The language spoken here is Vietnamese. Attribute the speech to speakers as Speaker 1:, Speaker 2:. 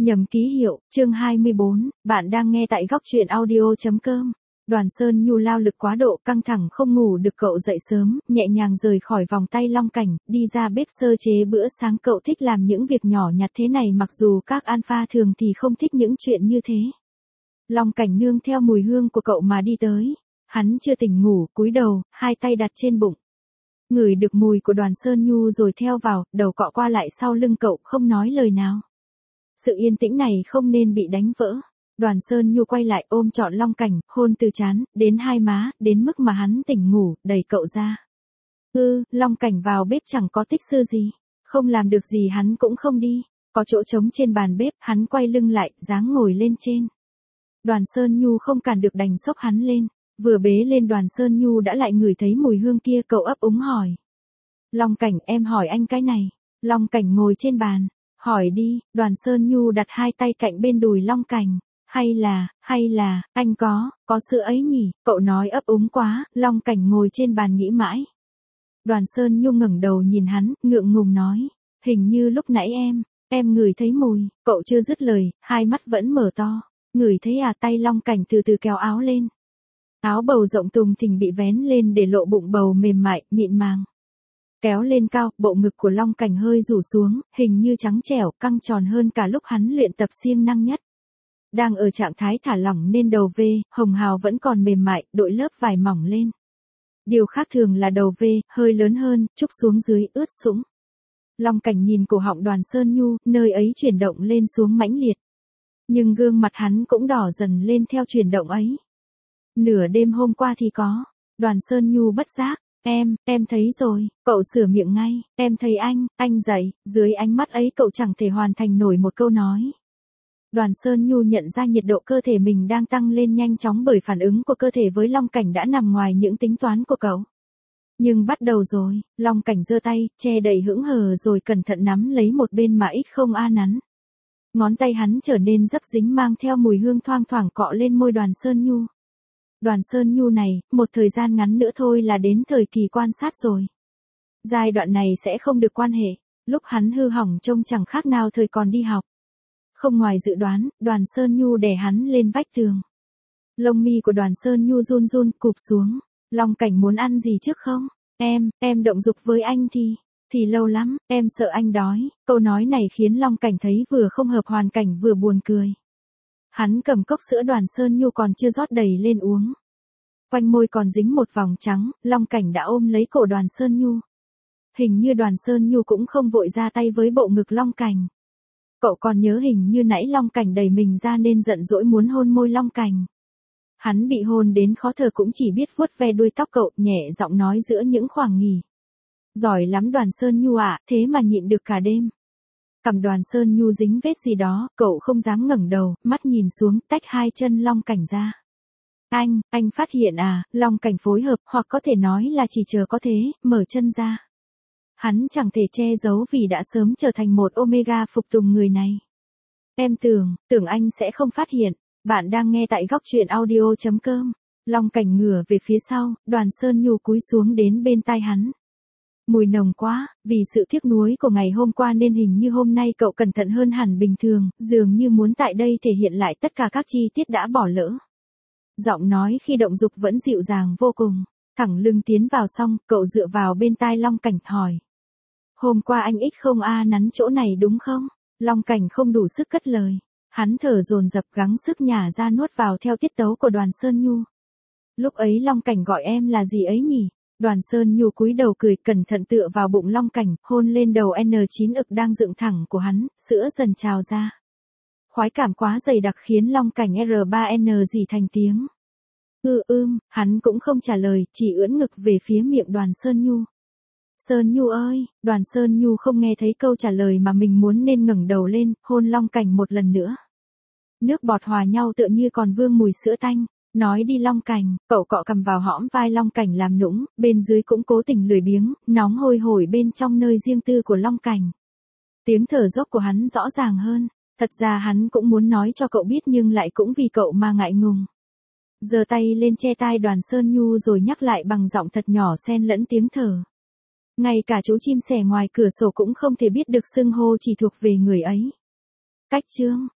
Speaker 1: Nhầm ký hiệu, chương 24, bạn đang nghe tại góc truyện audio.com. Đoàn Sơn Nhu lao lực quá độ, căng thẳng không ngủ được, cậu dậy sớm, nhẹ nhàng rời khỏi vòng tay Long Cảnh, đi ra bếp sơ chế bữa sáng. Cậu thích làm những việc nhỏ nhặt thế này, mặc dù các alpha thường thì không thích những chuyện như thế. Long Cảnh nương theo mùi hương của cậu mà đi tới. Hắn chưa tỉnh ngủ, cúi đầu, hai tay đặt trên bụng. Ngửi được mùi của Đoàn Sơn Nhu rồi theo vào, đầu cọ qua lại sau lưng cậu, không nói lời nào. Sự yên tĩnh này không nên bị đánh vỡ. Đoàn Sơn Nhu quay lại ôm trọn Long Cảnh, hôn từ trán đến hai má, đến mức mà hắn tỉnh ngủ, đẩy cậu ra. Long Cảnh vào bếp chẳng có tích sư gì. Không làm được gì hắn cũng không đi. Có chỗ trống trên bàn bếp, hắn quay lưng lại, dáng ngồi lên trên. Đoàn Sơn Nhu không cản được đành xốc hắn lên. Vừa bế lên Đoàn Sơn Nhu đã lại ngửi thấy mùi hương kia, cậu ấp úng hỏi. Long Cảnh, em hỏi anh cái này. Long Cảnh ngồi trên bàn. Hỏi đi. Đoàn Sơn Nhu đặt hai tay cạnh bên đùi Long Cảnh. Hay là, anh có sữa ấy nhỉ? Cậu nói ấp úng quá. Long Cảnh ngồi trên bàn nghĩ mãi. Đoàn Sơn Nhu ngẩng đầu nhìn hắn, ngượng ngùng nói. Hình như lúc nãy em ngửi thấy mùi. Cậu chưa dứt lời, hai mắt vẫn mở to. Ngửi thấy à? Tay Long Cảnh từ từ kéo áo lên. Áo bầu rộng tùng thình bị vén lên để lộ bụng bầu mềm mại, mịn màng. Kéo lên cao, bộ ngực của Long Cảnh hơi rủ xuống, hình như trắng trẻo, căng tròn hơn cả lúc hắn luyện tập siêng năng nhất. Đang ở trạng thái thả lỏng nên đầu V, hồng hào vẫn còn mềm mại, đội lớp vải mỏng lên. Điều khác thường là đầu V, hơi lớn hơn, trúc xuống dưới, ướt sũng. Long Cảnh nhìn cổ họng Đoàn Sơn Nhu, nơi ấy chuyển động lên xuống mãnh liệt. Nhưng gương mặt hắn cũng đỏ dần lên theo chuyển động ấy. Nửa đêm hôm qua thì có. Đoàn Sơn Nhu bất giác. Em thấy rồi. Cậu sửa miệng ngay. Em thấy anh dậy. Dưới ánh mắt ấy cậu chẳng thể hoàn thành nổi một câu nói. Đoàn Sơn Nhu nhận ra nhiệt độ cơ thể mình đang tăng lên nhanh chóng bởi phản ứng của cơ thể với Long Cảnh đã nằm ngoài những tính toán của cậu. Nhưng bắt đầu rồi. Long Cảnh giơ tay, che đầy hững hờ rồi cẩn thận nắm lấy một bên mà ít không a nắn. Ngón tay hắn trở nên dấp dính mang theo mùi hương thoang thoảng cọ lên môi Đoàn Sơn Nhu. Đoàn Sơn Nhu này, một thời gian ngắn nữa thôi là đến thời kỳ quan sát rồi. Giai đoạn này sẽ không được quan hệ, lúc hắn hư hỏng trông chẳng khác nào thời còn đi học. Không ngoài dự đoán, Đoàn Sơn Nhu đè hắn lên vách tường. Lông mi của Đoàn Sơn Nhu run run, cụp xuống. Long Cảnh muốn ăn gì trước không? Em động dục với anh thì lâu lắm, em sợ anh đói. Câu nói này khiến Long Cảnh thấy vừa không hợp hoàn cảnh vừa buồn cười. Hắn cầm cốc sữa Đoàn Sơn Nhu còn chưa rót đầy lên uống. Quanh môi còn dính một vòng trắng, Long Cảnh đã ôm lấy cổ Đoàn Sơn Nhu. Hình như Đoàn Sơn Nhu cũng không vội ra tay với bộ ngực Long Cảnh. Cậu còn nhớ hình như nãy Long Cảnh đẩy mình ra nên giận dỗi muốn hôn môi Long Cảnh. Hắn bị hôn đến khó thở cũng chỉ biết vuốt ve đuôi tóc cậu, nhẹ giọng nói giữa những khoảng nghỉ. Giỏi lắm Đoàn Sơn Nhu ạ, thế mà nhịn được cả đêm. Cằm Đoàn Sơn Nhu dính vết gì đó, cậu không dám ngẩng đầu, mắt nhìn xuống, tách hai chân Long Cảnh ra. Anh phát hiện à? Long Cảnh phối hợp, hoặc có thể nói là chỉ chờ có thế, mở chân ra. Hắn chẳng thể che giấu vì đã sớm trở thành một Omega phục tùng người này. Em tưởng anh sẽ không phát hiện. Bạn đang nghe tại góc truyện audio.com. Long Cảnh ngửa về phía sau, Đoàn Sơn Nhu cúi xuống đến bên tai hắn. Mùi nồng quá, vì sự tiếc nuối của ngày hôm qua nên hình như hôm nay cậu cẩn thận hơn hẳn bình thường, dường như muốn tại đây thể hiện lại tất cả các chi tiết đã bỏ lỡ. Giọng nói khi động dục vẫn dịu dàng vô cùng. Thẳng lưng tiến vào xong, cậu dựa vào bên tai Long Cảnh hỏi. Hôm qua anh ít không a nắn chỗ này đúng không? Long Cảnh không đủ sức cất lời. Hắn thở dồn dập gắng sức nhả ra nuốt vào theo tiết tấu của Đoàn Sơn Nhu. Lúc ấy Long Cảnh gọi em là gì ấy nhỉ? Đoàn Sơn Nhu cúi đầu cười, cẩn thận tựa vào bụng Long Cảnh, hôn lên đầu N9 ực đang dựng thẳng của hắn, sữa dần trào ra. Khoái cảm quá dày đặc khiến Long Cảnh R3N rỉ thành tiếng. Hắn cũng không trả lời, chỉ ưỡn ngực về phía miệng Đoàn Sơn Nhu. Sơn Nhu ơi, Đoàn Sơn Nhu không nghe thấy câu trả lời mà mình muốn nên ngẩng đầu lên, hôn Long Cảnh một lần nữa. Nước bọt hòa nhau tựa như còn vương mùi sữa tanh. Nói đi Long Cảnh, cậu cọ cầm vào hõm vai Long Cảnh làm nũng, bên dưới cũng cố tình lười biếng, nóng hôi hổi bên trong nơi riêng tư của Long Cảnh. Tiếng thở dốc của hắn rõ ràng hơn, thật ra hắn cũng muốn nói cho cậu biết nhưng lại cũng vì cậu mà ngại ngùng. Giơ tay lên che tai Đoàn Sơn Nhu rồi nhắc lại bằng giọng thật nhỏ xen lẫn tiếng thở. Ngay cả chú chim sẻ ngoài cửa sổ cũng không thể biết được xưng hô chỉ thuộc về người ấy. Cách chương,